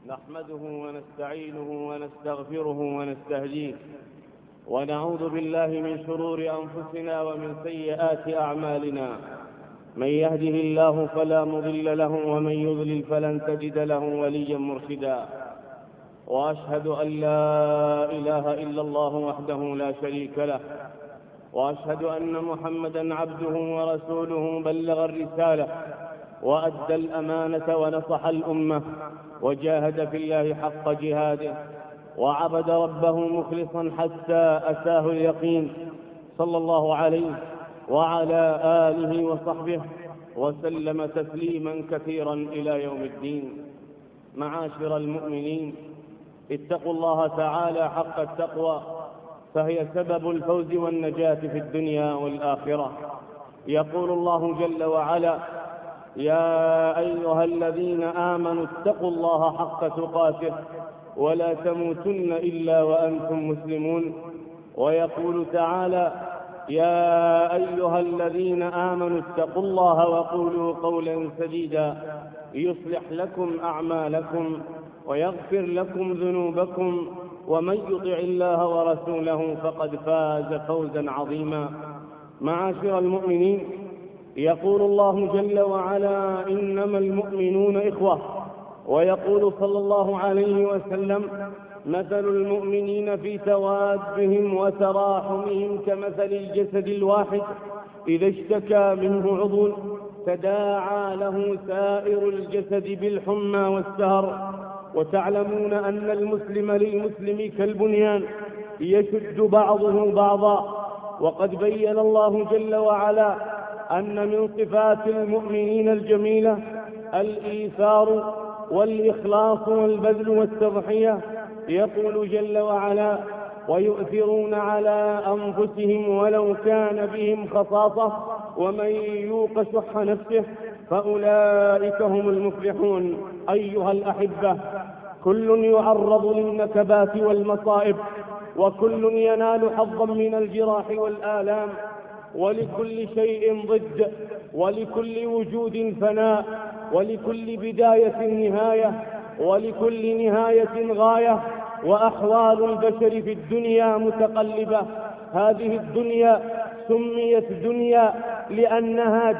نحمده ونستعينه ونستغفره ونستهديه ونعوذ بالله من شرور أنفسنا ومن سيئات أعمالنا. من يهده الله فلا مضل له ومن يضلل فلن تجد له وليا مرشدا. وأشهد أن لا إله إلا الله وحده لا شريك له، وأشهد أن محمدا عبده ورسوله بلغ الرسالة وأدى الأمانة ونصح الأمة وجاهد في الله حق جهاده وعبد ربه مخلصا حتى أتاه اليقين، صلى الله عليه وعلى آله وصحبه وسلم تسليما كثيرا إلى يوم الدين. معاشر المؤمنين، اتقوا الله تعالى حق التقوى، فهي سبب الفوز والنجاة في الدنيا والآخرة. يقول الله جل وعلا: يا أيها الذين آمنوا اتقوا الله حق تقاته ولا تموتن إلا وأنتم مسلمون. ويقول تعالى: يا أيها الذين آمنوا اتقوا الله وقولوا قولا سديدا يصلح لكم أعمالكم ويغفر لكم ذنوبكم ومن يطع الله ورسوله فقد فاز فوزا عظيما. معاشر المؤمنين، يقول الله جل وعلا: إنما المؤمنون إخوة. ويقول صلى الله عليه وسلم: مثل المؤمنين في توادهم وتراحمهم كمثل الجسد الواحد إذا اشتكى منه عضو تداعى له سائر الجسد بالحمى والسهر. وتعلمون أن المسلم للمسلم كالبنيان يشد بعضه بعضا. وقد بين الله جل وعلا أن من صفات المؤمنين الجميلة الإيثار والإخلاص والبذل والتضحية. يقول جل وعلا: ويؤثرون على أنفسهم ولو كان بهم خصاصة ومن يوق شح نفسه فأولئك هم المفلحون. أيها الأحبة، كل يعرض للنكبات والمصائب، وكل ينال حظا من الجراح والآلام، ولكل شيء ضد، ولكل وجود فناء، ولكل بداية نهاية، ولكل نهاية غاية. وأحوال البشر في الدنيا متقلبة. هذه الدنيا سميت دنيا لأنها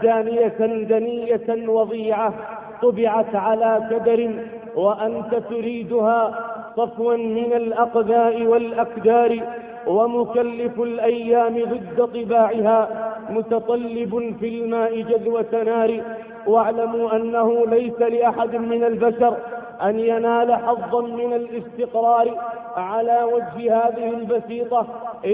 دنية وضيعة طبعت على كدر، وأنت تريدها صفوا من الأقذاء والأكدار. ومكلف الأيام ضد طباعها متطلب في الماء جذوة نار. واعلموا أنه ليس لأحد من البشر أن ينال حظا من الاستقرار على وجه هذه البسيطة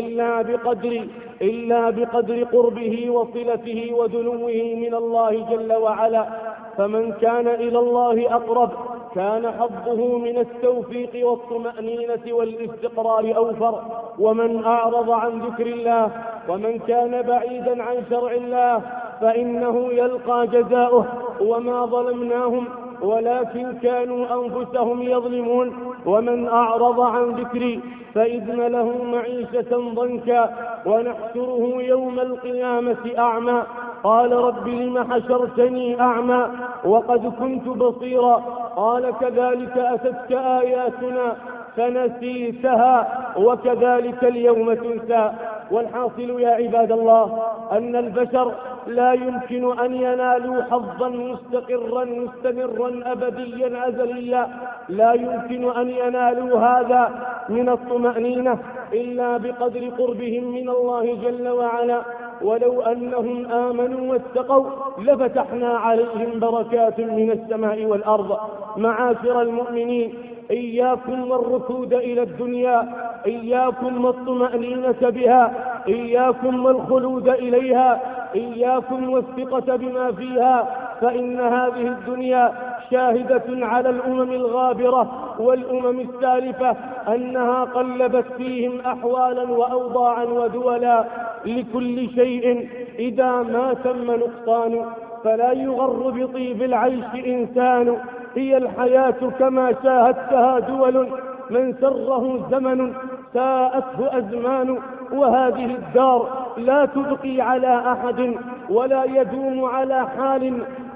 إلا بقدر قربه وصلته ودنوه من الله جل وعلا. فمن كان إلى الله أقرب كان حظه من التوفيق والطمأنينة والاستقرار أوفر. ومن أعرض عن ذكر الله ومن كان بعيدا عن شرع الله فإنه يلقى جزاؤه. وما ظلمناهم ولكن كانوا أنفسهم يظلمون. ومن أعرض عن ذكري فإن له معيشة ضنكا ونحشره يوم القيامة أعمى قال رب لم حشرتني أعمى وقد كنت بصيرا قال كذلك أتتك آياتنا فنسيتها وكذلك اليوم تنسى. والحاصل يا عباد الله أن البشر لا يمكن أن ينالوا حظا مستقرا مستمرا أبديا أزليا، لا يمكن أن ينالوا هذا من الطمأنينة إلا بقدر قربهم من الله جل وعلا. ولو أنهم آمنوا واتقوا لفتحنا عليهم بركات من السماء والأرض. معاشر المؤمنين، إياكم والركود إلى الدنيا، إياكم والطمأنينة بها، إياكم والخلود إليها، إياكم والثقة بما فيها، فإن هذه الدنيا شاهدة على الأمم الغابرة والأمم السالفة أنها قلبت فيهم أحوالا وأوضاعا ودولا. لكل شيء إذا ما تم نقصان فلا يغر بطيب العيش إنسان. هي الحياة كما شاهدتها دول من سره زمن ساءته أزمان. وهذه الدار لا تبقي على أحد ولا يدوم على حال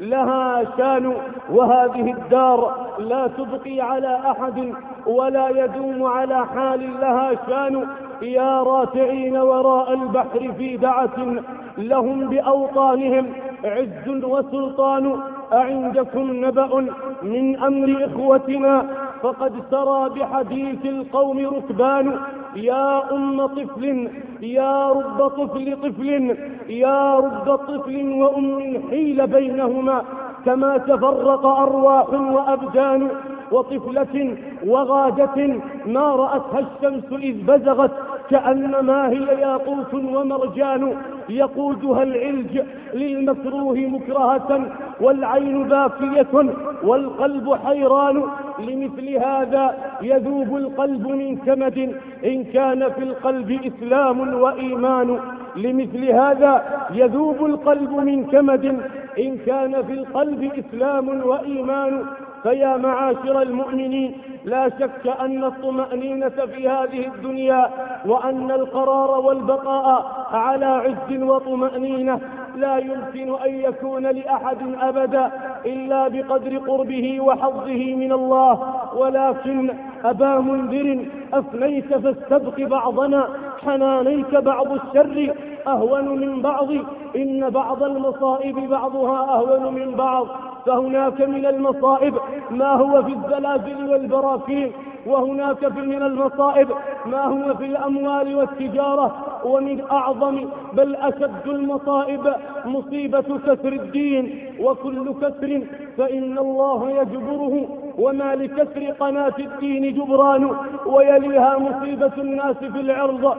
لها شان، وهذه الدار لا تبقي على أحد ولا يدوم على حال، لها شان. يا راتعين وراء البحر في دعة، لهم بأوطانهم عز وسلطان. أعندكم نبأ من أمر إخوتنا؟ فقد سرى بحديث القوم ركبان. يا أم طفل، يا رب طفل، يا رب طفل وأم حيل بينهما، كما تفرق أرواح وأبدان. وطفلة وغادة ما رأتها الشمس إذ بزغت، كأنما هي ياقوت ومرجان. يقودها العلج للمكروه مكرهة، والعين باكية والقلب حيران. لمثل هذا يذوب القلب من كمد، إن كان في القلب إسلام وإيمان. لمثل هذا يذوب القلب من كمد، إن كان في القلب إسلام وإيمان. فيا معاشر المؤمنين، لا شك أن الطمأنينة في هذه الدنيا وأن القرار والبقاء على عز وطمأنينة لا يمكن أن يكون لأحد أبدا إلا بقدر قربه وحظه من الله. ولكن أبا منذر، أفنيت فاستبق بعضنا، حنانيك بعض الشر أهون من بعض، إن بعض المصائب بعضها أهون من بعض. فهناك من المصائب ما هو في الزلازل والبراكين، وهناك من المصائب ما هو في الأموال والتجارة. ومن أعظم بل أشد المصائب مصيبة كسر الدين، وكل كسر فإن الله يجبره، وما لكسر قناة الدين جبران. ويليها مصيبة الناس في العرض.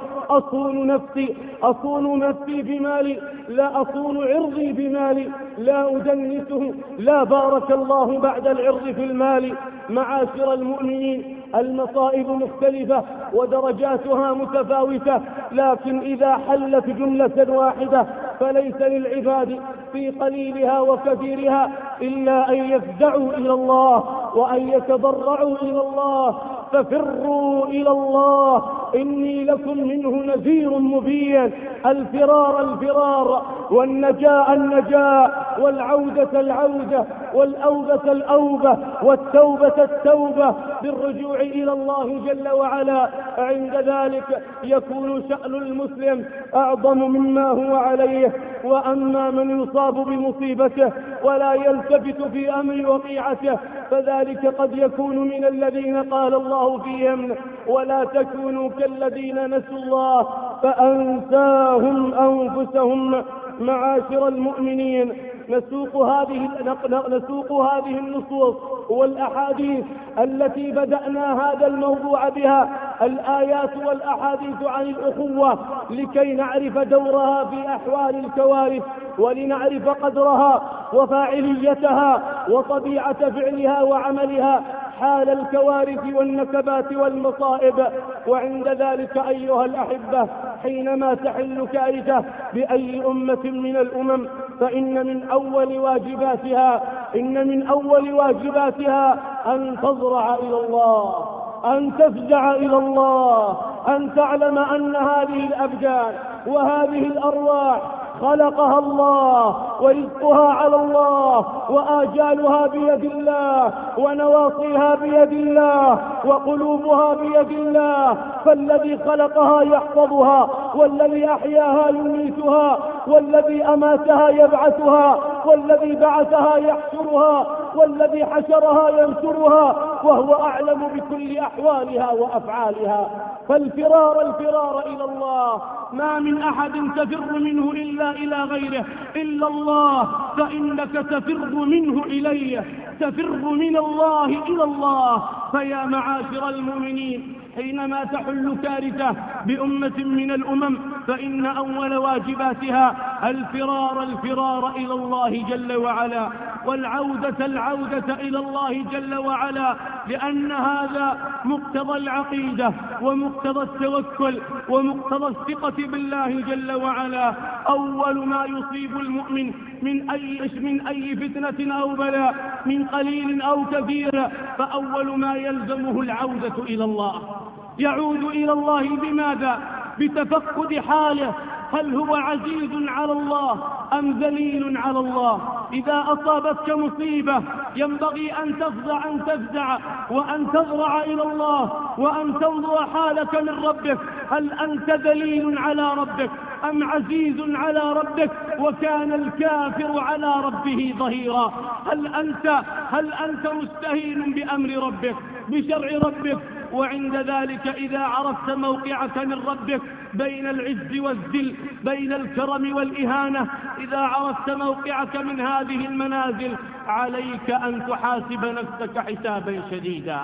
أصون نفسي بمالي، لا أصون عرضي بمالي، لا أدنسه، لا بارك الله بعد العرض في المال. معاشر المؤمنين، المصائب مختلفة ودرجاتها متفاوتة، لكن إذا حلت جملة واحدة فليس للعباد في قليلها وكثيرها إلا أن يفزعوا إلى الله وأن يتضرعوا إلى الله. ففروا إلى الله، إني لكم منه نذير مبين. الفرار، والنجاء، والعودة العودة، والأوبة الأوبة، والتوبة التوبة، بالرجوع إلى الله جل وعلا. عند ذلك يكون شأن المسلم أعظم مما هو عليه. وأما من يصاب بمصيبته ولا يلتفت في أمر وقيعته، فذلك قد يكون من الذين قال الله فيهم: ولا تكونوا كالذين نسوا الله فأنساهم أنفسهم. معاشر المؤمنين، نسوق هذه النصوص والأحاديث التي بدأنا هذا الموضوع بها، الآيات والأحاديث عن الأخوة، لكي نعرف دورها في أحوال الكوارث، ولنعرف قدرها وفاعليتها وطبيعة فعلها وعملها حال الكوارث والنكبات والمصائب. وعند ذلك أيها الأحبة، حينما تحل كارثة بأي أمة من الأمم، فإن من أول واجباتها أن تضرع إلى الله، أن تفزع إلى الله، أن تعلم أن هذه الأبدان وهذه الأرواح خلقها الله، ورزقها على الله، وآجالها بيد الله، ونواصيها بيد الله، وقلوبها بيد الله. فالذي خلقها يحفظها، والذي أحياها يميتها، والذي أماتها يبعثها، والذي بعثها يحشرها، والذي حشرها ينشرها، وهو أعلم بكل أحوالها وأفعالها. فالفرار إلى الله، ما من أحد تفر منه إلا إلى غيره إلا الله، فإنك تفر منه إليه، تفر من الله إلى الله. فيا معاشر المؤمنين، حينما تحل كارثة بأمة من الأمم، فإن أول واجباتها الفرار إلى الله جل وعلا، والعودة إلى الله جل وعلا، لأن هذا مقتضى العقيدة ومقتضى التوكل ومقتضى الثقة بالله جل وعلا. أول ما يصيب المؤمن من أي فتنة أو بلاء، من قليل أو كثير، فأول ما يلزمه العودة إلى الله. يعود إلى الله بماذا؟ بتفقد حاله، هل هو عزيز على الله أم ذليل على الله؟ إذا أصابتك مصيبة ينبغي أن تفزع وأن تضرع إلى الله وأن تنظر حالك من ربك، هل أنت ذليل على ربك أم عزيز على ربك؟ وكان الكافر على ربه ظهيرا. هل أنت مستهين بأمر ربك بشرع ربك؟ وعند ذلك إذا عرفت موقعك من ربك بين العز والذل، بين الكرم والإهانة، إذا عرفت موقعك من هذه المنازل عليك أن تحاسب نفسك حسابا شديدا.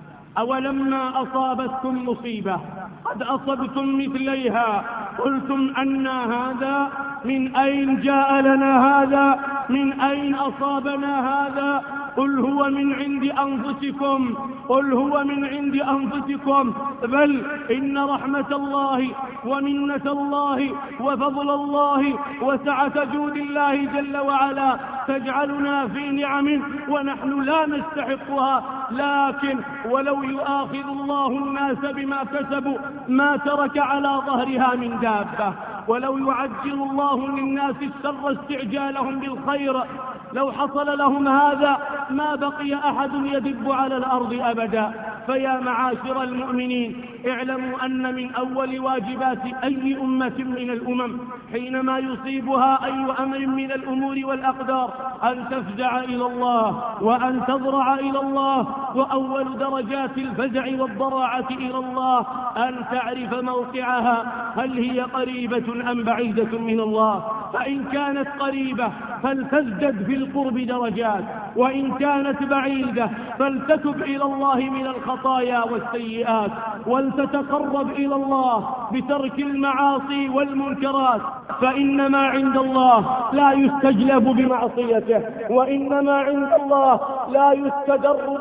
أولما أصابتكم مصيبة قد أصبتم مثليها قلتم أن هذا؟ من أين جاء لنا هذا؟ من أين أصابنا هذا؟ قل هو من عند أنفسكم، قل هو من عند أنفسكم، بل إن رحمة الله ومنة الله وفضل الله وسعة جود الله جل وعلا تجعلنا في نعم ونحن لا نستحقها. لكن ولو يؤاخذ الله الناس بما كسبوا ما ترك على ظهرها من دابة، ولو يعجل الله للناس الشر استعجالهم بالخير لو حصل لهم هذا ما بقي أحد يدب على الأرض أبدا. فيا معاشر المؤمنين، اعلموا أن من أول واجبات أي أمة من الأمم حينما يصيبها أي أمر من الأمور والأقدار أن تفزع إلى الله وأن تضرع إلى الله، وأول درجات الفزع والضراعة إلى الله أن تعرف موقعها، هل هي قريبة أم بعيدة من الله؟ فإن كانت قريبة فلتزدد في القرب درجات، وإن كانت بعيدة فلتتب إلى الله من الخطايا والسيئات، ولتتقرب إلى الله بترك المعاصي والمنكرات، فإنما عند الله لا يستجلب بمعصيته، وإنما عند الله لا يستدر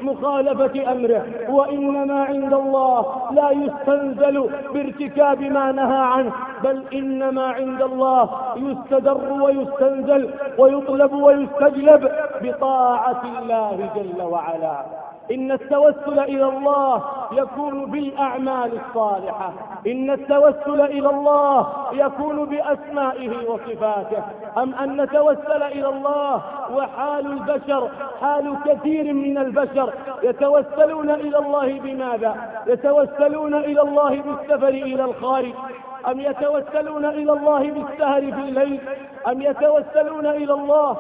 بمخالفة أمره، وإنما عند الله لا يستنزل بارتكاب ما نهى عنه، بل إنما عند الله يستدر ويستنزل ويطلب ويستجلب بطاعة الله جل وعلا. إن التوسل إلى الله يكون بالأعمال الصالحة، إن التوسل إلى الله يكون بأسمائه وصفاته. أم أن نتوسل إلى الله وحال البشر حال كثير من البشر يتوسلون إلى الله بماذا؟ يتوسلون إلى الله بالسفر إلى الخارج، أم يتوسلون إلى الله بالسهر في الليل، أم يتوسلون إلى الله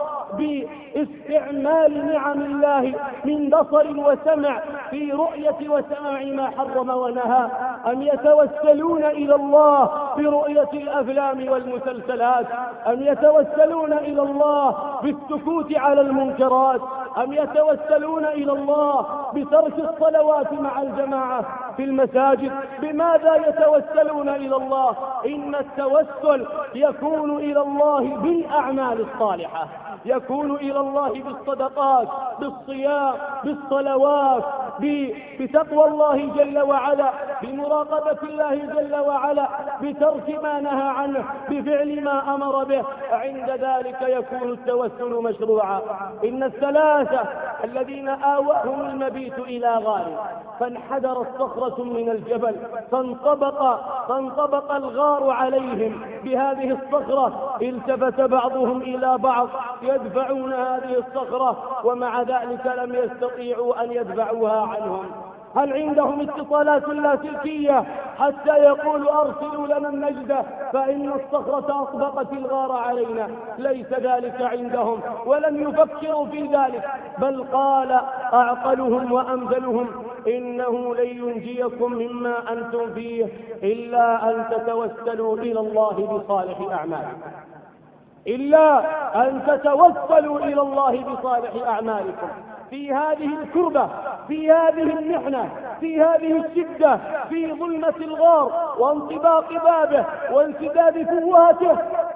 باستعمال نعم الله من بصر وسمع في رؤية وسماع ما حرم ونهى، أم يتوسلون إلى الله برؤية الأفلام والمسلسلات، أم يتوسلون إلى الله بالسكوت على المنكرات، أم يتوسلون إلى الله بترك الصلوات مع الجماعة في المساجد؟ بماذا يتوسلون إلى الله؟ إن التوسل يكون إلى الله بالأعمال الصالحة، يكون إلى الله بالصدقات، بالصيام، بالصلوات، بتقوى الله جل وعلا، بمراقبة الله جل وعلا، بترك ما نهى عنه، بفعل ما أمر به. عند ذلك يكون التوسل مشروعا. إن الثلاثة الذين آوأهم المبيت إلى غار فانحدرت صخرة من الجبل فانطبق الغار عليهم بهذه الصخرة، التفت بعضهم إلى بعض يدفعون هذه الصخرة ومع ذلك لم يستطيعوا أن يدفعوها عنهم. هل عندهم اتصالات لاسلكية حتى يقولوا أرسلوا لنا النجدة فإن الصخرة أطبقت الغار علينا؟ ليس ذلك عندهم ولم يفكروا في ذلك، بل قال أعقلهم وأمثلهم إنه لن ينجيكم مما أنتم فيه إلا أن تتوسلوا إلى الله بصالح أعمالكم، إلا أن تتوسلوا إلى الله بصالح أعمالكم في هذه الكربة، في هذه المحنة، في هذه الشدة، في ظلمة الغار وانطباق بابه وانسداد فوهاته.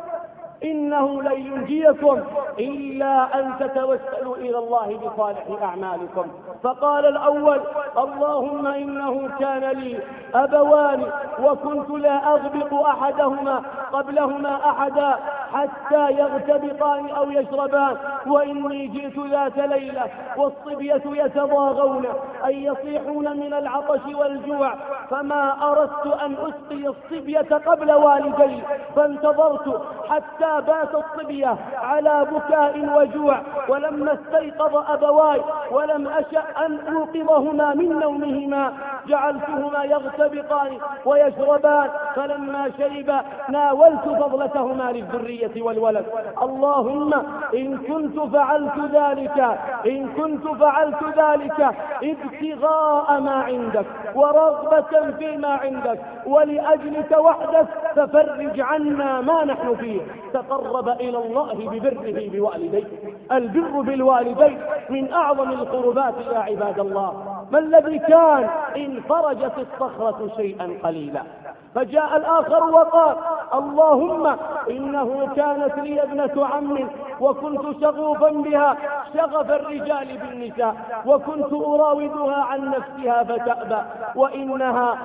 إنه لن ينجيكم إلا أن تتوسلوا إلى الله بصالح أعمالكم. فقال الأول اللهم إنه كان لي أبوان وكنت لا أغبط أحدهما قبلهما أحدا حتى يغتبطان أو يشربان. وإني جئت ذات ليلة والصبية يتضاغون أي يصيحون من العطش والجوع، فما أردت أن أسقي الصبية قبل والدي، فانتظرت حتى بات الصبية على بكاء وجوع. ولما استيقظ أبواي ولم أشأ أن أوقظهما من نومهما جعلتهما يغتبطان ويشربان، فلما شربا ناولت فضلتهما للذرية والولد. اللهم إن كنت فعلت ذلك ابتغاء ما عندك ورغبة فيما عندك ولأجلك وحدك ففرج عنا ما نحن فيه. تقرب إلى الله ببره بوالديه. البر بالوالدين من أعظم القربات يا عباد الله. ما الذي كان إن فرجت الصخرة شيئا قليلا؟ فجاء الآخر وقال اللهم إنه كانت لي ابنة عم وكنت شغوفا بها شغف الرجال بالنساء، وكنت أراودها عن نفسها فتأبى، وإنها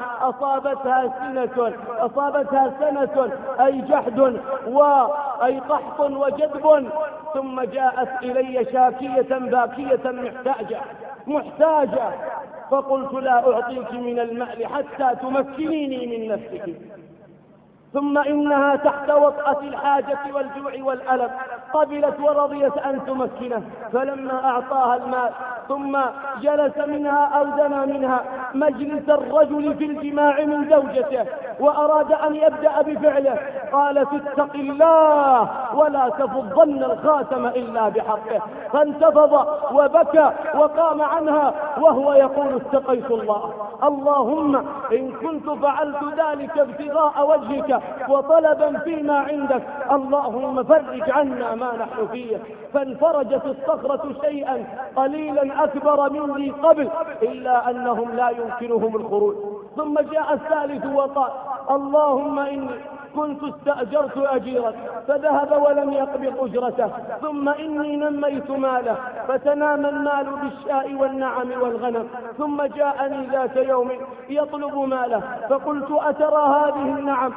أصابتها سنة أي جحد أي قحط وجدب، ثم جاءت إلي شاكية باكية محتاجة، فقلت لا أعطيك من المال حتى تمكنيني من نفسك. ثم إنها تحت وطأة الحاجة والجوع والألم قبلت ورضيت أن تمكنه، فلما أعطاها المال ثم جلس منها أو دنا منها مجلس الرجل في الجماع من زوجته وأراد أن يبدأ بفعله قالت اتق الله ولا تفضن الخاتم إلا بحقه، فانتفض وبكى وقام عنها وهو يقول اتقيت الله. اللهم إن كنت فعلت ذلك ابتغاء وجهك وطلبا فيما عندك اللهم فرج عنا ما نحن فيه. فانفرجت الصخرة شيئا قليلا أكبر من ذي قبل إلا أنهم لا يمكنهم الخروج. ثم جاء الثالث وقال اللهم إني كنت استأجرت أجيرا فذهب ولم يقبض أجرته، ثم إني نميت ماله فتنام المال بالشاء والنعم والغنم، ثم جاءني ذات يوم يطلب ماله فقلت أترى هذه النعم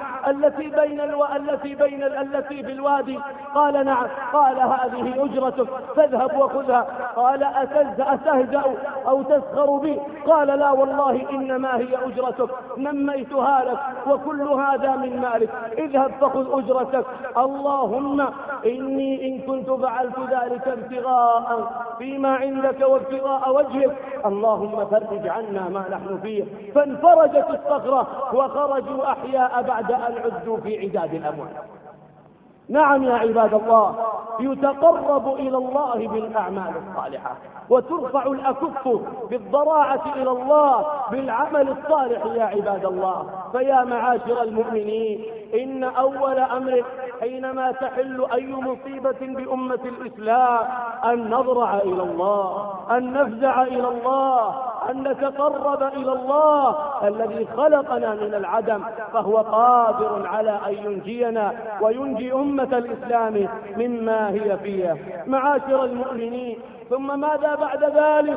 التي بالوادي؟ قال نعم. قال هذه أجرتك فاذهب وخذها. قال أتهزأ أو تسخر بي؟ قال لا والله إنما هي أجرتك نميتها لك وكل هذا من مالك، اذهب فخذ أجرتك. اللهم إني إن كنت فعلت ذلك ابتغاء فيما عندك وابتغاء وجهك اللهم فرج عنا ما نحن فيه. فانفرجت الصخرة وخرجوا أحياء بعد أن عدوا في عداد الأموات. نعم يا عباد الله، يتقرب إلى الله بالأعمال الصالحة وترفع الأكف بالضراعة إلى الله بالعمل الصالح يا عباد الله. فيا معاشر المؤمنين إن أول أمر حينما تحل أي مصيبة بأمة الإسلام أن نضرع إلى الله، أن نفزع إلى الله، أن نتقرب إلى الله الذي خلقنا من العدم، فهو قادر على أن ينجينا وينجي أمة الإسلام مما هي فيه. معاشر المؤمنين، ثم ماذا بعد ذلك؟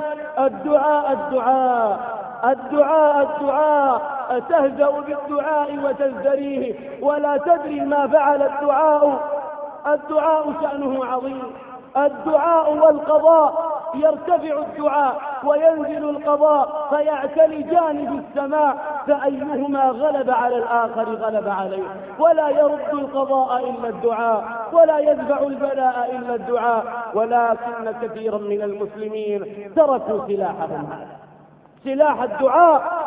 الدعاء. أتهزأ بالدعاء وتزدريه ولا تدري ما فعل الدعاء شأنه عظيم. الدعاء والقضاء، يرتفع الدعاء وينزل القضاء فيعتلجان في السماء، فأيهما غلب على الآخر غلب عليه، ولا يرد القضاء إلا الدعاء ولا يدفع البلاء إلا الدعاء. ولكن كثيرا من المسلمين تركوا سلاحهم هذا، سلاح الدعاء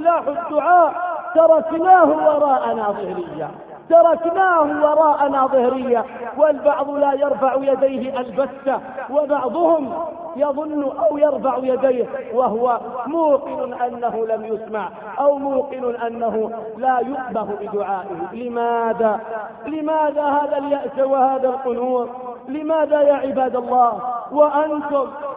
تركناه وراءنا ظهريا، والبعض لا يرفع يديه البتة، وبعضهم يظن أو يرفع يديه وهو موقن أنه لم يسمع أو موقن أنه لا يؤبه بدعائه. لماذا هذا اليأس وهذا القنوط؟ لماذا يا عباد الله؟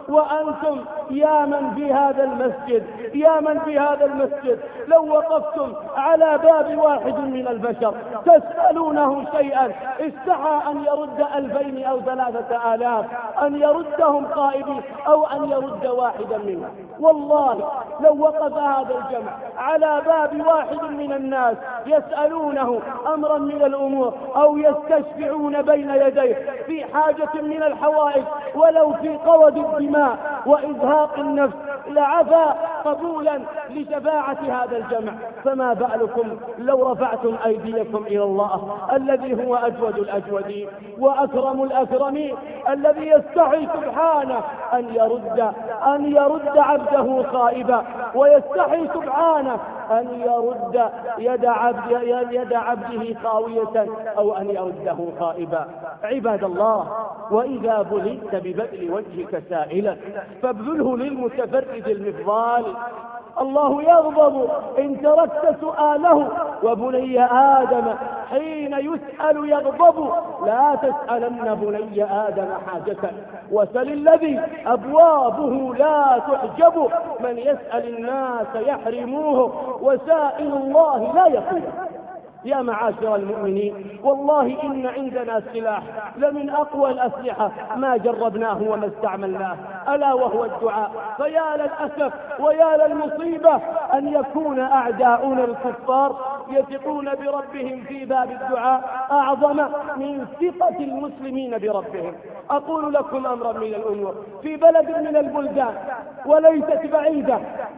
وأنتم يا من في هذا المسجد، يا من في هذا المسجد لو وقفتم على باب واحد من البشر تسألونه شيئا استحى أن يرد 2000 أو 3000، أن يردهم خائبين أو أن يرد واحدا منهم. والله لو وقف هذا الجمع على باب واحد من الناس يسألونه أمرا من الأمور أو يستشفعون بين يديه في حاجة من الحوائج ولو في قود الدماء وإزهاق النفس لعفى قبولا لشفاعة هذا الجمع، فما بالكم لو رفعتم أيديكم إلى الله الذي هو أجود الأجودين وأكرم الأكرمين، الذي يستحي سبحانه أن يرد عبده خائبا، ويستحي سبحانه أن يرد يد عبده خاوية أو أن يرده خائبا. عباد الله، وإذا بليت ببذل وجهك سائلا فابذله للمتفرد المفضال. الله يغضب إن تركت سؤاله، وبني آدم حين يسأل يغضب. لا تسألن بني آدم حاجة وسل الذي أبوابه لا تحجب. من يسأل الناس يحرموه وسائل الله لا يقوم. يا معاشر المؤمنين، والله إن عندنا سلاح لمن أقوى الأسلحة ما جربناه وما استعملناه، ألا وهو الدعاء. فيا للأسف ويا للمصيبة أن يكون أعداؤنا الكفار يثقون بربهم في باب الدعاء أعظم من ثقة المسلمين بربهم. أقول لكم أمرا من الأمور، في بلد من البلدان وليست بعيدة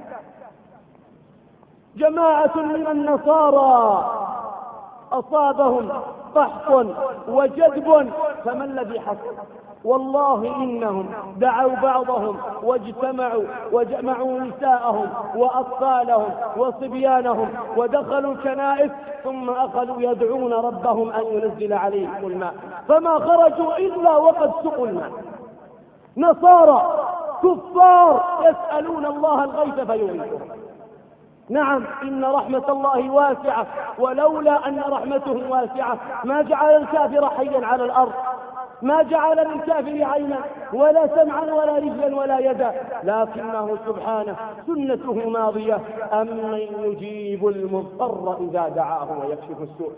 جماعة من النصارى أصابهم قحط وجدب، فما الذي حصل؟ والله إنهم دعوا بعضهم واجتمعوا وجمعوا نساءهم وأطفالهم وصبيانهم ودخلوا الكنائس، ثم أخذوا يدعون ربهم أن ينزل عليهم الماء، فما خرجوا إلا وقد سقوا الماء. نصارى كفار يسألون الله الغيث فيغيثهم. نعم، إن رحمة الله واسعة، ولولا أن رحمته واسعة ما جعل الكافر حيا على الأرض، ما جعل للكافر عينا ولا سمعا ولا رجلا ولا يدا، لكنه سبحانه سنته ماضية. أمن يجيب المضطر إذا دعاه ويكشف السوء.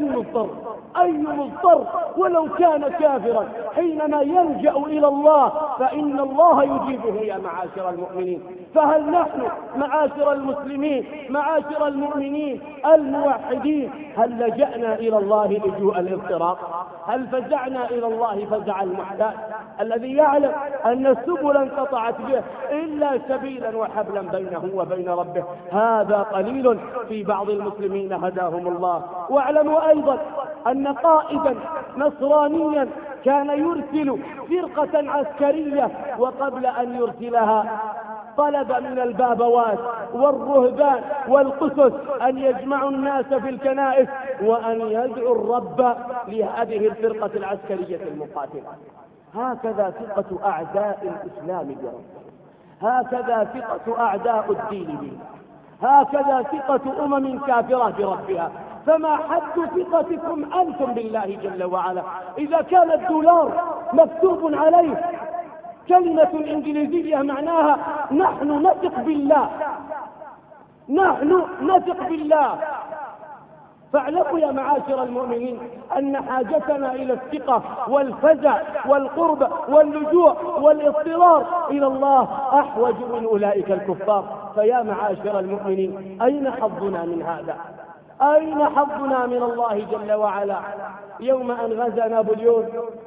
أي مضطر ولو كان كافرا حينما يلجأ إلى الله فإن الله يجيبه. يا معاشر المؤمنين، فهل نحن معاشر المسلمين معاشر المؤمنين الموحدين هل لجأنا إلى الله لجوء الاضطراب؟ هل فزعنا إلى الله فزع المحتاج الذي يعلم أن السبل انقطعت به إلا سبيلا وحبلا بينه وبين ربه؟ هذا قليل في بعض المسلمين هداهم الله. واعلموا أيضا أن قائدا نصرانيا كان يرسل فرقة عسكرية، وقبل أن يرسلها طلب من البابوات والرهبان والقسس أن يجمعوا الناس في الكنائس وأن يدعوا الرب لهذه الفرقة العسكرية المقاتلة. هكذا ثقة أعداء الإسلام بربهم، هكذا ثقة أعداء الدين به، هكذا ثقة كافرة بربها. فما حد ثقتكم أنتم بالله جل وعلا إذا كان الدولار مكتوب عليه كلمة إنجليزية معناها نحن نثق بالله، نحن نثق بالله. فاعلموا يا معاشر المؤمنين أن حاجتنا إلى الثقة والفزع والقرب واللجوء والاضطرار إلى الله أحوج من أولئك الكفار. فيا معاشر المؤمنين، أين حظنا من هذا؟ أين حظنا من الله جل وعلا؟ يوم أن غزا نابليون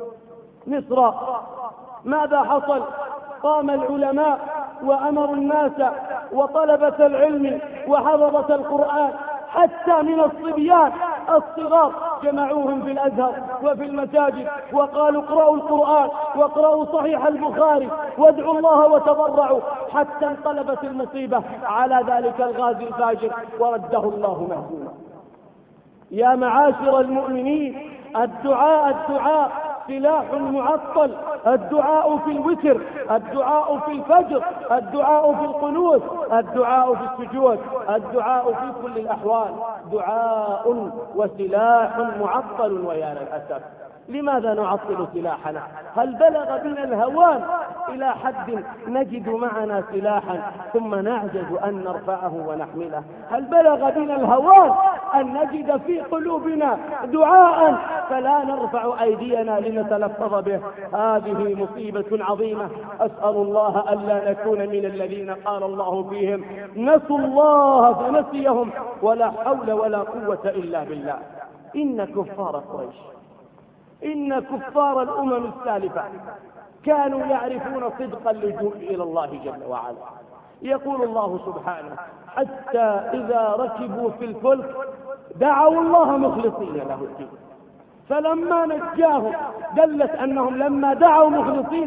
مصر ماذا حصل؟ قام العلماء وأمروا الناس وطلبة العلم وحفظة القرآن حتى من الصبيان الصغار جمعوهم في الأزهر وفي المساجد وقالوا اقرأوا القرآن واقرأوا صحيح البخاري وادعوا الله وتضرعوا، حتى انقلبت المصيبة على ذلك الغازي الفاجر ورده الله مهزوما. يا معاشر المؤمنين، الدعاء سلاح معطل. الدعاء في الوتر، الدعاء في الفجر، الدعاء في القنوت، الدعاء في السجود، الدعاء في كل الأحوال دعاء وسلاح معطل. ويا للأسف لماذا نعطل سلاحنا؟ هل بلغ بنا الهوان إلى حد نجد معنا سلاحا ثم نعجز أن نرفعه ونحمله؟ هل بلغ بنا الهوان أن نجد في قلوبنا دعاء فلا نرفع أيدينا لنتلفظ به؟ هذه مصيبة عظيمة. أسأل الله ألا نكون من الذين قال الله فيهم نسوا الله فنسيهم ولا حول ولا قوة إلا بالله. إن كفار قريش، إن كفار الأمم السالفة كانوا يعرفون صدق اللجوء إلى الله جل وعلا. يقول الله سبحانه حتى إذا ركبوا في الفلك دعوا الله مخلصين له الدين فلما نجاهم، دلت أنهم لما دعوا مخلصين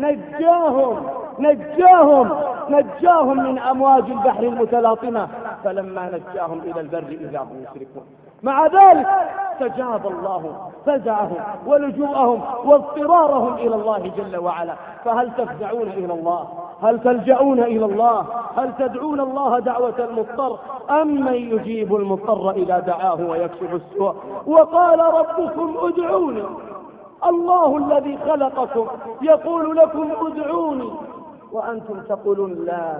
نجاهم من أمواج البحر المتلاطمة، فلما نجاهم إلى البر إذا هم يشركون. مع ذلك استجاب الله فزعهم ولجوءهم واضطرارهم إلى الله جل وعلا. فهل تفزعون إلى الله؟ هل تلجؤون إلى الله؟ هل تدعون الله دعوة المضطر أم من يجيب المضطر إذا دعاه ويكشف السوء؟ وقال ربكم ادعوني، الله الذي خلقكم يقول لكم ادعوني وأنتم تقولون لا،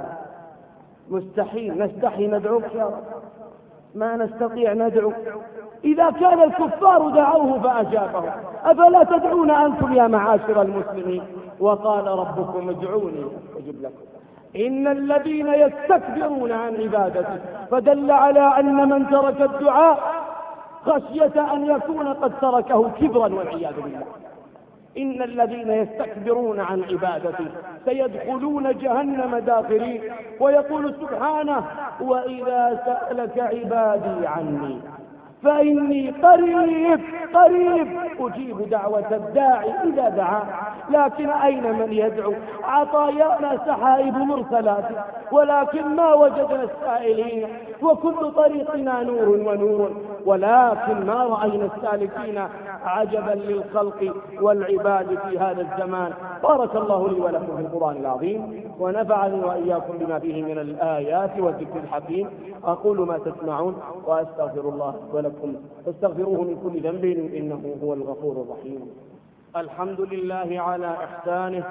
مستحيل، نستحي ندعوك يا رب، ما نستطيع ندعو. إذا كان الكفار دعوه فأجابهم، أفلا تدعون أنتم يا معاشر المسلمين؟ وقال ربكم ادعوني أجب لكم إن الذين يستكبرون عن عبادتي، فدل على أن من ترك الدعاء خشية أن يكون قد تركه كبرا والعياذ بالله. إن الذين يستكبرون عن عبادتي سيدخلون جهنم داخرين. ويقول سبحانه وإذا سألك عبادي عني فإني قريب أجيب دعوة الداعي إذا دعا. لكن أين من يدعو؟ عطايانا سحائب مرسلات ولكن ما وجدنا السائلين، وكل طريقنا نور ونور ولكن ما رأينا السالكين. عجبا للخلق والعباد في هذا الزمان. بارك الله لي ولكم في القرآن العظيم ونفعني وإياكم بما فيه من الآيات والذكر الحكيم. أقول ما تسمعون وأستغفر الله ولكم فاستغفروه من كل ذنب إنه هو الغفور الرحيم. الحمد لله على إحسانه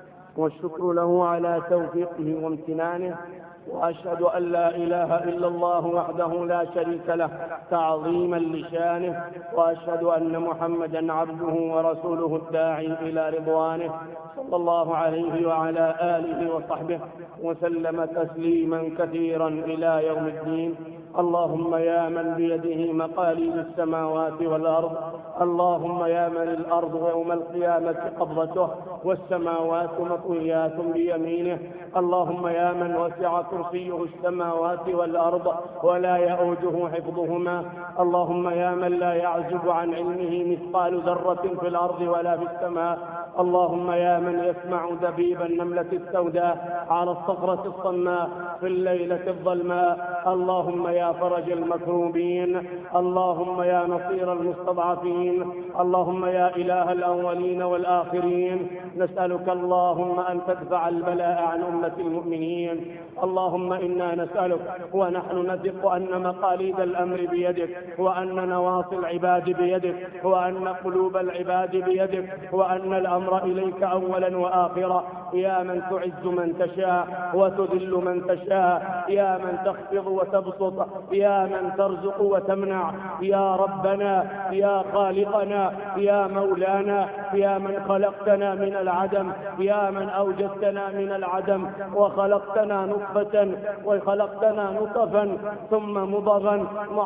والشكر له على توفيقه وامتنانه، وأشهد أن لا إله إلا الله وحده لا شريك له تعظيما لشانه، وأشهد أن محمدا عبده ورسوله الداعي إلى رضوانه صلى الله عليه وعلى آله وصحبه وسلم تسليما كثيرا إلى يوم الدين. اللهم يا من بيده مقاليد السماوات والأرض، اللهم يا من الأرض يوم القيامة قبضته والسماوات مطويات بيمينه، اللهم يا من وسع كرسيه السماوات والأرض ولا يؤوده حفظهما، اللهم يا من لا يعزب عن علمه مثقال ذرة في الأرض ولا في السماء، اللهم يا من يسمع دبيب النملة السوداء على الصخرة الصماء في الليلة الظلماء، اللهم يا فرج المكروبين، اللهم يا نصير المستضعفين، اللهم يا إله الأولين والآخرين، نسألك اللهم أن تدفع البلاء عن أمة المؤمنين. اللهم إنا نسألك ونحن نثق أن مقاليد الأمر بيدك، وأن نواصي العباد بيدك، وأن قلوب العباد بيدك، وأن الأمر إليك أولا وآخرا. يا من تعز من تشاء وتذل من تشاء، يا من تخفض وتبسط، يا من ترزق وتمنع، يا ربنا يا خالقنا يا مولانا، يا من خلقتنا من العدم، يا من أوجدتنا من العدم وخلقتنا نطفة وخلقتنا نطفا ثم مضغا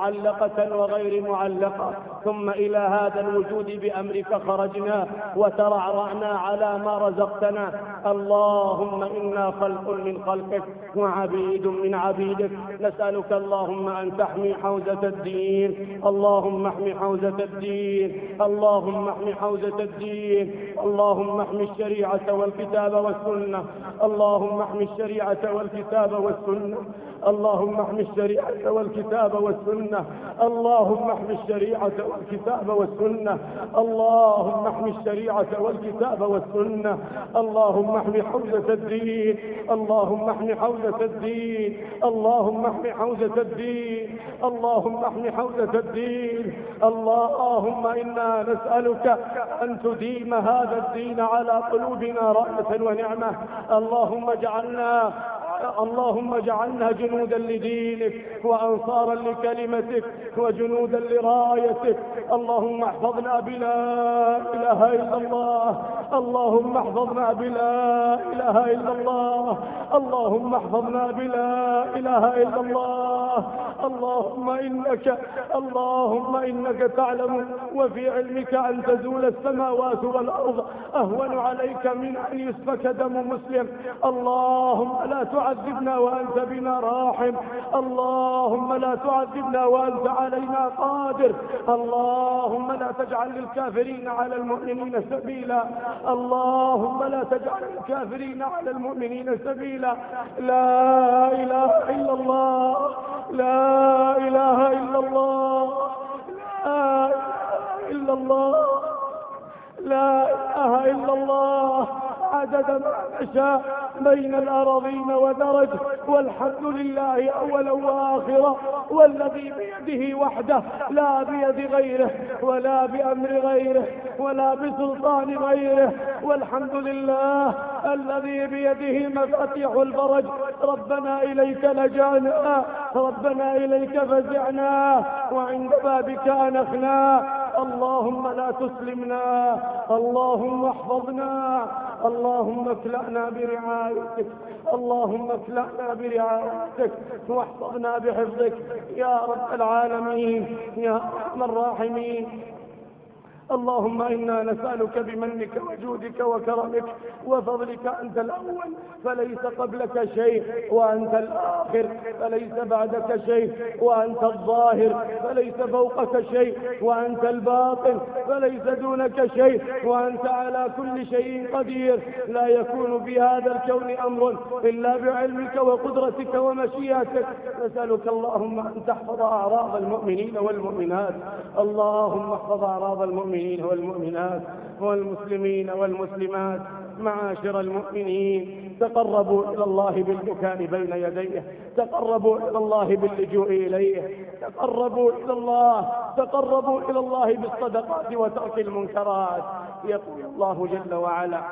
معلقة وغير معلقة، ثم إلى هذا الوجود بأمرك خرجنا وترعرعنا على ما رزقتنا. اللهم إنا خلق من خلقك وعبيد من عبيدك، نسألك اللهم أن تحمي حوزة الدين، اللهم احمي حوزة الدين، اللهم احمي حوزة الدين، اللهم احمي الشريعة والكتاب والسنة، اللهم احمي الشريعة والكتاب والسنة، اللهم احمي الشريعة والكتاب والسنة، اللهم احمي الشريعة والكتاب والسنة، اللهم احمي الشريعة والكتاب والسنة، اللهم احمي حوزة الدين، اللهم احمي حوزة الدين، اللهم احمي حوزة الدين، اللهم احمي حوزة الدين. اللهم إنا نسألك أن تديم هذا الدين على قلوبنا رحمة ونعمة. اللهم اجعلنا جنودا لدينك وأنصارا لكلمتك وجنودا لرايتك. اللهم احفظنا بلا إله إلا الله، اللهم احفظنا بلا إله إلا الله، اللهم احفظنا بلا إله إلا الله. اللهم إنك تعلم وفي علمك أن تزول السماوات والأرض أهون عليك من أن يسفك دم مسلم. اللهم لا تعذبنا وأنت بنا راحم، اللهم لا تعذبنا وأنت علينا قادر، اللهم لا تجعل للكافرين على المؤمنين سبيلا، اللهم لا تجعل للكافرين على المؤمنين سبيلا. لا إله إلا الله، لا إله إلا الله، لا إله إلا الله، لا إله إلا الله. عدد ما نشاء بين الأراضين ودرج، والحمد لله أولا وآخرا، والذي بيده وحده لا بيد غيره ولا بأمر غيره ولا بسلطان غيره، والحمد لله الذي بيده مفاتيح الفرج. ربنا إليك لجأنا، ربنا إليك فزعنا، وعند بابك أنخنا. اللهم لا تسلمنا، اللهم احفظنا، اللهم اكلأنا برعايتك، اللهم اكلأنا برعايتك واحفظنا بحفظك يا رب العالمين يا أرحم الراحمين. اللهم إنا نسألك بمنك وجودك وكرمك وفضلك، أنت الأول فليس قبلك شيء، وأنت الآخر فليس بعدك شيء، وأنت الظاهر فليس فوقك شيء، وأنت الباطن فليس دونك شيء، وأنت على كل شيء قدير. لا يكون في هذا الكون أمر إلا بعلمك وقدرتك ومشيئتك. نسألك اللهم أن تحفظ أعراض المؤمنين والمؤمنات، اللهم احفظ أعراض المؤمنين والمؤمنات والمسلمين والمسلمات. معاشر المؤمنين، تقربوا إلى الله بالبكاء بين يديه، تقربوا إلى الله باللجوء إليه، تقربوا إلى الله بالصدقات وترك المنكرات. يقول الله جل وعلا: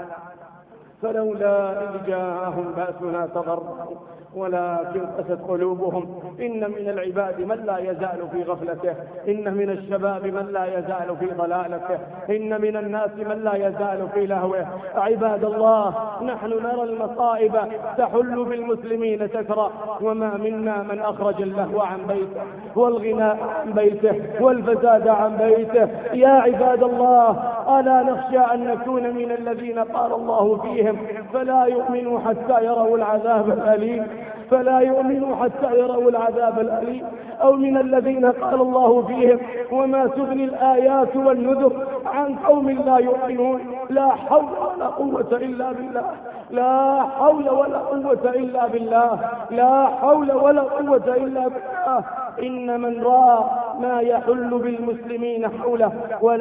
فلولا إذ جاءهم بأسنا تضرعوا ولكن قست قلوبهم. إن من العباد من لا يزال في غفلته، إن من الشباب من لا يزال في ضلالته، إن من الناس من لا يزال في لهوه. عباد الله، نحن نرى المصائب تحل بالمسلمين تترى، وما منا من أخرج اللهو عن بيته والغناء عن بيته والفساد عن بيته. يا عباد الله، ألا نخشى أن نكون من الذين قال الله فيهم: فلا يؤمنوا حتى يروا العذاب الأليم، فلا يؤمنوا حتى يروا العذاب الأليم. أو من الذين قال الله فيهم: وما تغني الآيات والنذر عن قوم لا يؤمنون. لا حول ولا قوة إلا بالله، لا حول ولا قوة إلا بالله، لا حول ولا قوة إلا بالله. إن من رأى ما يحل بالمسلمين حوله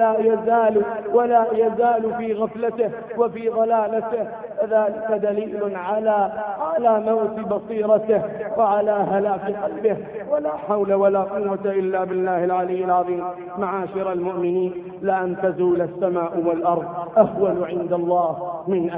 ولا يزال في غفلته وفي ضلالته، ذلك دليل على موت بصيرته وعلى هلاك قلبه. ولا حول ولا قوة إلا بالله العلي العظيم. معاشر المؤمنين، لأن تزول السماء والأرض أهون عند الله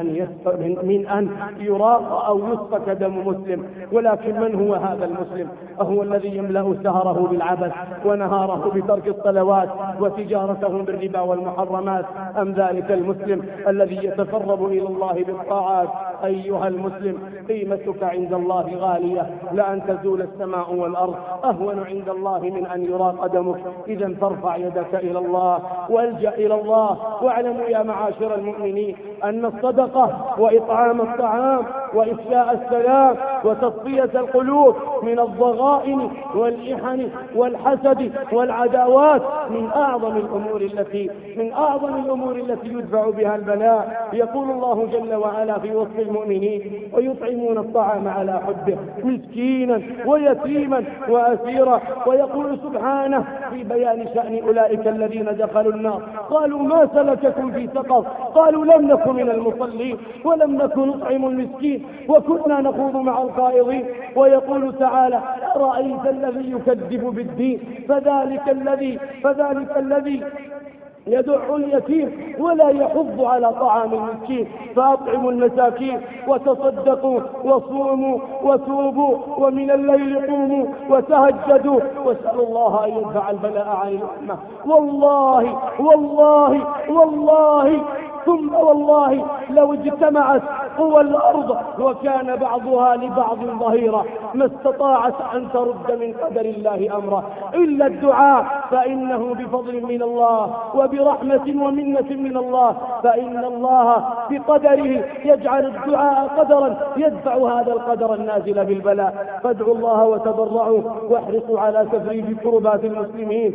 من أن يراق أو يسفك دم مسلم. ولكن من هو هذا المسلم؟ هو الذي يملأ سهره بالعبث ونهاره بترك الصلوات وتجارته بالربا والمحرمات، أم ذلك المسلم الذي يتقرب إلى الله بالطاعات؟ أيها المسلم، قيمتك عند الله غالية، لأن تزول السماء والأرض أهون عند الله من أن يراق دمك. إذا فارفع يدك إلى الله والجأ إلى الله. واعلموا يا معاشر المؤمنين أن الصدقة وإطعام الطعام وإفشاء السلام وتصفية القلوب من الضغائن والإحن والحسد والعداوات من أعظم الأمور التي يدفع بها البلاء. يقول الله جل وعلا في وصف المؤمنين: ويطعمون الطعام على حبه مسكينا ويتيما وأسيرا. ويقول سبحانه في بيان شأن أولئك الذين دخلوا النار: قالوا ما سلككم في سقر؟ قالوا لم نكن من المصلين ولم نكن نطعم المسكين وكنا نخوض مع الخائضين. ويقول تعالى: أرأيت الذي يكذب بالدين فذلك الذي يدع اليتيم ولا يحض على طعام المسكين. فأطعموا المساكين وتصدقوا وصوموا وتوبوا ومن الليل قوموا وتهجدوا واسألوا الله أن يدفع البلاء عن الأمة. والله ثم والله لو اجتمعت قوى الأرض وكان بعضها لبعض ظهيرا ما استطاعت أن ترد من قدر الله أمره إلا الدعاء، فإنه بفضل من الله وبرحمة ومنة من الله، فإن الله بقدره يجعل الدعاء قدرا يدفع هذا القدر النازل بالبلاء. فادعوا الله وتضرعوا واحرصوا على تفريج كربات المسلمين.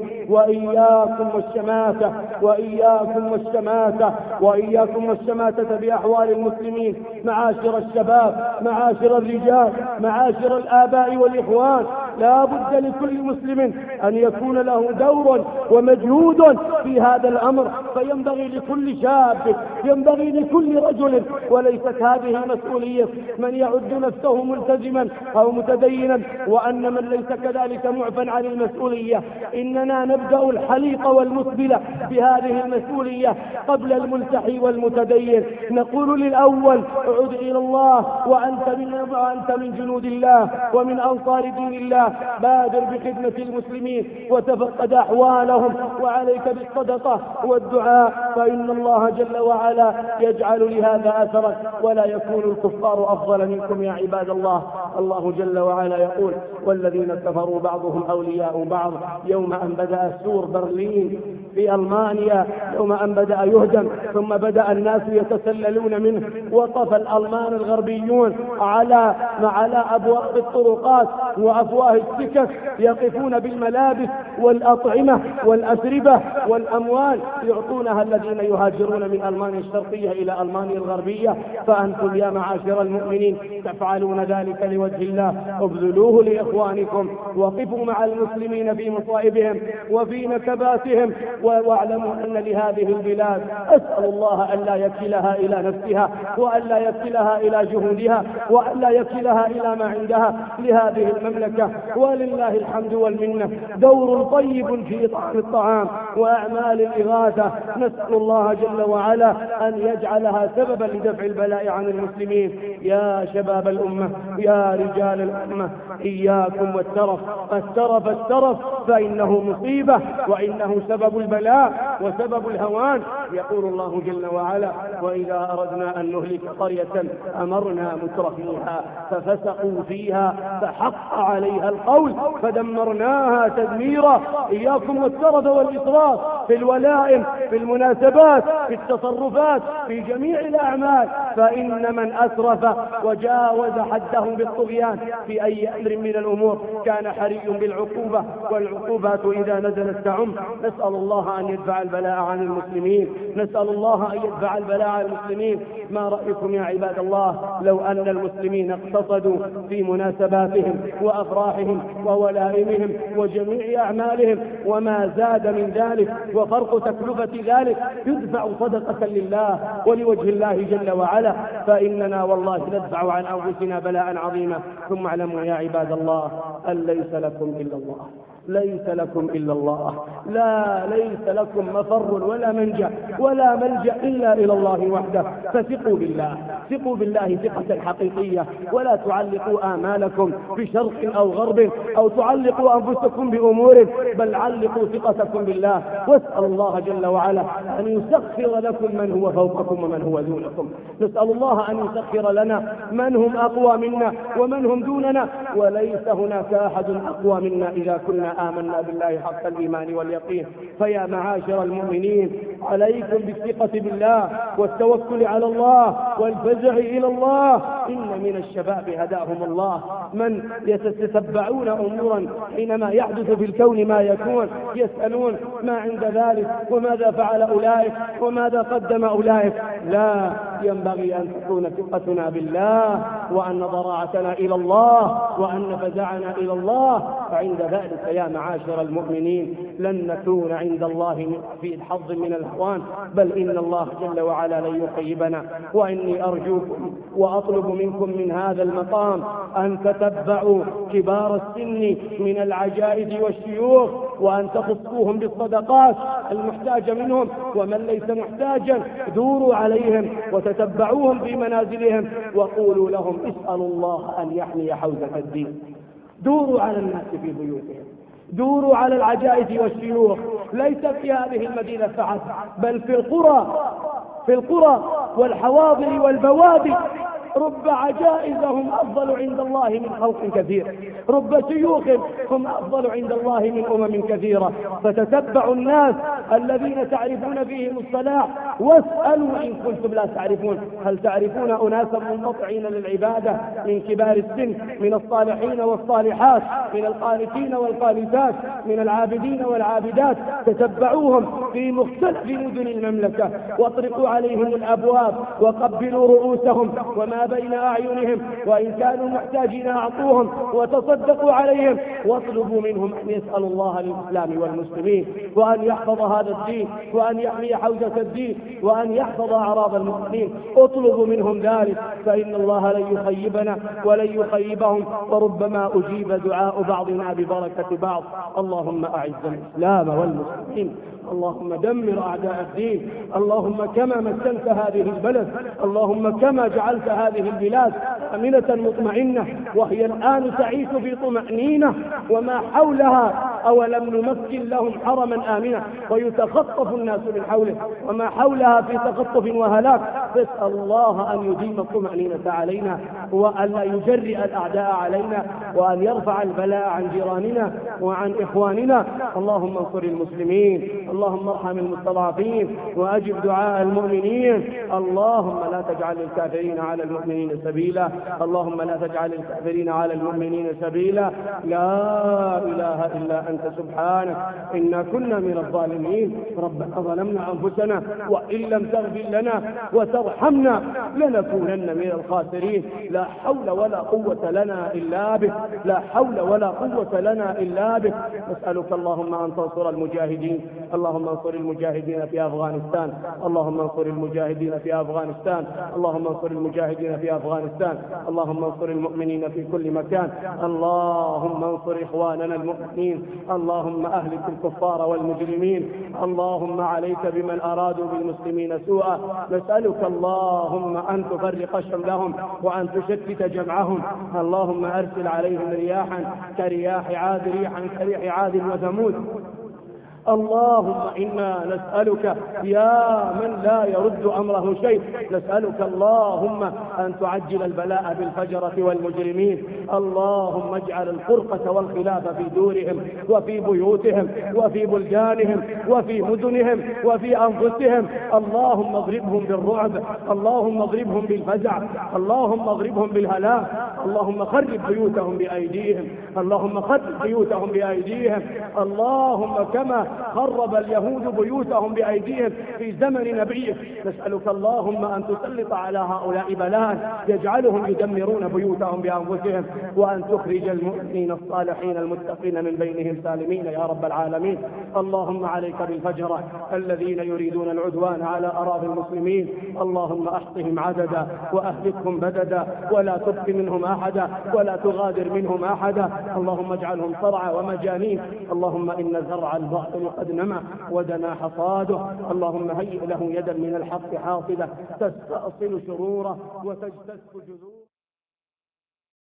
وإياكم والشماتة بأحوال المسلمين. معاشر الشباب، معاشر الرجال، معاشر الآباء والإخوان، لا بد لكل مسلم أن يكون له دور ومجهود في هذا الأمر. فينبغي لكل شاب، ينبغي لكل رجل، وليست هذه مسؤولية من يعد نفسه ملتزما أو متدينا وأن من ليس كذلك معفى عن المسؤولية. إننا نبدأ الحليق والمسبلة بهذه المسؤولية قبل الملتحي والمتدين. نقول للأول: اعد إلى الله وأنت من جنود الله ومن أنصار دين الله. بادر بخدمة المسلمين وتفقد أحوالهم، وعليك بالصدقة والدعاء، فإن الله جل وعلا يجعل لهذا أثرا ولا يكون الكفار أفضل منكم يا عباد الله. الله جل وعلا يقول: والذين كفروا بعضهم أولياء بعض. يوم أن بدأ سور برلين في ألمانيا، يوم أن بدأ يهدم ثم بدأ الناس يتسللون منه، وقف الألمان الغربيون على أبواب الطرقات وأفواه السكك، يقفون بالملابس والأطعمة والأسربة والأموال يعطونها الذين يهاجرون من ألمانيا الشرقية إلى ألمانيا الغربية. فأنتم يا معاشر المؤمنين تفعلون ذلك لوجه الله، ابذلوه لإخوانكم، وقفوا مع المسلمين في مصائبهم وفي نكباتهم، واعلموا أن لهذه البلاد أسأل الله أن لا يكلها إلى نفسها، وأن لا يكلها إلى جهودها، وأن لا يكلها إلى ما عندها. لهذه المملكة ولله الحمد والمنة دور طيب في إطعام الطعام وأعمال الإغاثة. نسأل الله جل وعلا أن يجعلها سببا لدفع البلاء عن المسلمين. يا شباب الأمة، يا رجال الأمة، إياكم والترف. الترف فإنه مصيبة، وإنه سبب البلاء وسبب الهوان. يقول الله جل وعلا: وإذا أردنا أن نهلك قرية أمرنا مترفيها ففسقوا فيها فحق عليها القول فدمرناها تدميرا. إياكم والترف والإسراف في الولائم، في المناسبات، في التصرفات، في جميع الأعمال. فإن من أسرف وجاوز حده بالطغيان في أي أمر من الأمور كان حري بالعقوبة، والعقوبات إذا نزلت تعم. نسأل الله أن يدفع البلاء عن المسلمين، نسأل الله أن يدفع البلاء عن المسلمين. ما رأيكم يا عباد الله لو أن المسلمين اقتصدوا في مناسباتهم وأفراحهم وولائمهم وجميع أعمالهم، وما زاد من ذلك وفرق تكلفة ذلك يدفع صدقة لله ولوجه الله جل وعلا، فإننا والله ندفع عن أنفسنا بلاء عظيما. ثم اعلموا يا عباد الله أن ليس لكم إلا الله، ليس لكم إلا الله، لا ليس لكم مفر ولا منجا ولا ملجأ إلا إلى الله وحده. فثقوا بالله، ثقوا بالله ثقة حقيقية، ولا تعلقوا آمالكم بشرق أو غرب أو تعلقوا أنفسكم بأمور، بل علقوا ثقتكم بالله، واسأل الله جل وعلا أن يسخر لكم من هو فوقكم ومن هو دونكم. نسأل الله أن يسخر لنا من هم أقوى منا ومن هم دوننا، وليس هناك أحد أقوى منا إذا كنا آمنا بالله حق الإيمان واليقين. فيا معاشر المؤمنين، عليكم بالثقة بالله والتوكل على الله والفزع إلى الله. إن من الشباب هداهم الله، من يتتبعون أمورا حينما يحدث في الكون ما يكون يسألون ما عند ذلك وماذا فعل أولئك وماذا قدم أولئك. لا، ينبغي أن تكون ثقتنا بالله، وأن ضراعتنا إلى الله، وأن فزعنا إلى الله. فعند ذلك يا معاشر المؤمنين لن نكون عند الله في حظ من الهوان، بل إن الله جل وعلا لن يخيبنا. وإني أرجوكم وأطلب منكم من هذا المقام أن تتبعوا كبار السن من العجائز والشيوخ، وأن تخصوهم بالصدقات المحتاج منهم، ومن ليس محتاجا دوروا عليهم وتتبعوهم في منازلهم وقولوا لهم اسألوا الله أن يحمي حوزة الدين. دوروا على الناس في بيوتهم، دوروا على العجائز والشيوخ، ليس في هذه المدينة فحسب، بل في القرى والحواضر والبوادي. رب عجائز هم أفضل عند الله من خلق كثير، رب شيوخ هم أفضل عند الله من أمم كثيرة. فتتبعوا الناس الذين تعرفون فيهم الصلاح واسألوا إن كنتم لا تعرفون. هل تعرفون أناسا منقطعين للعبادة من كبار السن، من الصالحين والصالحات، من القانتين والقانتات، من العابدين والعابدات؟ تتبعوهم في مختلف مدن المملكة، واطرقوا عليهم الأبواب وقبلوا رؤوسهم وما بين أعينهم، وإن كانوا محتاجين أعطوهم وتصدقوا عليهم، واطلبوا منهم أن يسألوا الله للإسلام والمسلمين، وأن يحفظ هذا الدين، وأن يحمي حوزة الدين، وأن يحفظ أعراض المسلمين. اطلبوا منهم ذلك، فإن الله لن يخيبنا ولن يخيبهم، وربما أجيب دعاء بعضنا ببركة بعض. اللهم أعز الإسلام والمسلمين، اللهم دمر أعداء الدين، اللهم كما مكنت هذه البلد، اللهم كما جعلت هذه البلاد أمنة مطمئنة وهي الآن تعيش في طمأنينة وما حولها، أولم نمكن لهم حرما آمنا ويتخطف الناس من حوله وما حولها في تخطف وهلاك. فاسأل الله أن يديم الطمأنينة علينا، وأن لا يجرئ الأعداء علينا، وأن يرفع البلاء عن جيراننا وعن إخواننا. اللهم انصر المسلمين، اللهم ارحم المستضعفين، وأجب دعاء المؤمنين. اللهم لا تجعل الكافرين على المؤمنين سبيلا، اللهم لا تجعل الكافرين على المؤمنين سبيلا. لا إله إلا أنت سبحانك إنا كنا من الظالمين. ربنا ظلمنا أنفسنا وإن لم تغفر لنا وترحمنا لنكونن من الخاسرين. لا حول ولا قوة لنا إلا بك، لا حول ولا قوة لنا إلا بك. نسألك اللهم أن تنصر المجاهدين، اللهم انصر المجاهدين في أفغانستان، اللهم انصر المجاهدين في أفغانستان، اللهم انصر المجاهدين في أفغانستان، اللهم انصر المؤمنين في كل مكان، اللهم انصر إخواننا المؤمنين، اللهم أهلك الكفار والمجرمين، اللهم عليك بمن أرادوا بالمسلمين سوءا. نسألك اللهم أن تفرق شملهم وأن تشتت جمعهم، اللهم أرسل عليهم رياحا كرياح عاد، ريحا كريح عاد وثمود. اللهم إنا نسألك يا من لا يرد أمره شيء، نسألك اللهم أن تعجل البلاء بالفجرة والمجرمين. اللهم اجعل الفرقة والخلاف في دورهم وفي بيوتهم وفي بلدانهم وفي مدنهم وفي أنفسهم. اللهم اضربهم بالرعب، اللهم اضربهم بالفزع، اللهم اضربهم بالهلاك. اللهم خرب بيوتهم بأيديهم، اللهم خرب بيوتهم بأيديهم. اللهم كما خرب اليهود بيوتهم بأيديهم في زمن نبيك، نسألك اللهم أن تسلط على هؤلاء بلاء يجعلهم يدمرون بيوتهم بأنفسهم، وأن تخرج المؤمنين الصالحين المتقين من بينهم سالمين يا رب العالمين. اللهم عليك بالفجرة الذين يريدون العدوان على أراضي المسلمين، اللهم أحصهم عددا وأهلكهم بددا، ولا تبق منهم أحدا ولا تغادر منهم أحدا. اللهم اجعلهم صرعى ومجانين. اللهم إن زرع الباطل قد نمى ودنا حصاده، اللهم هيئ له يدا من الحق حاصدة تستأصل شروره وتجتث جذوره.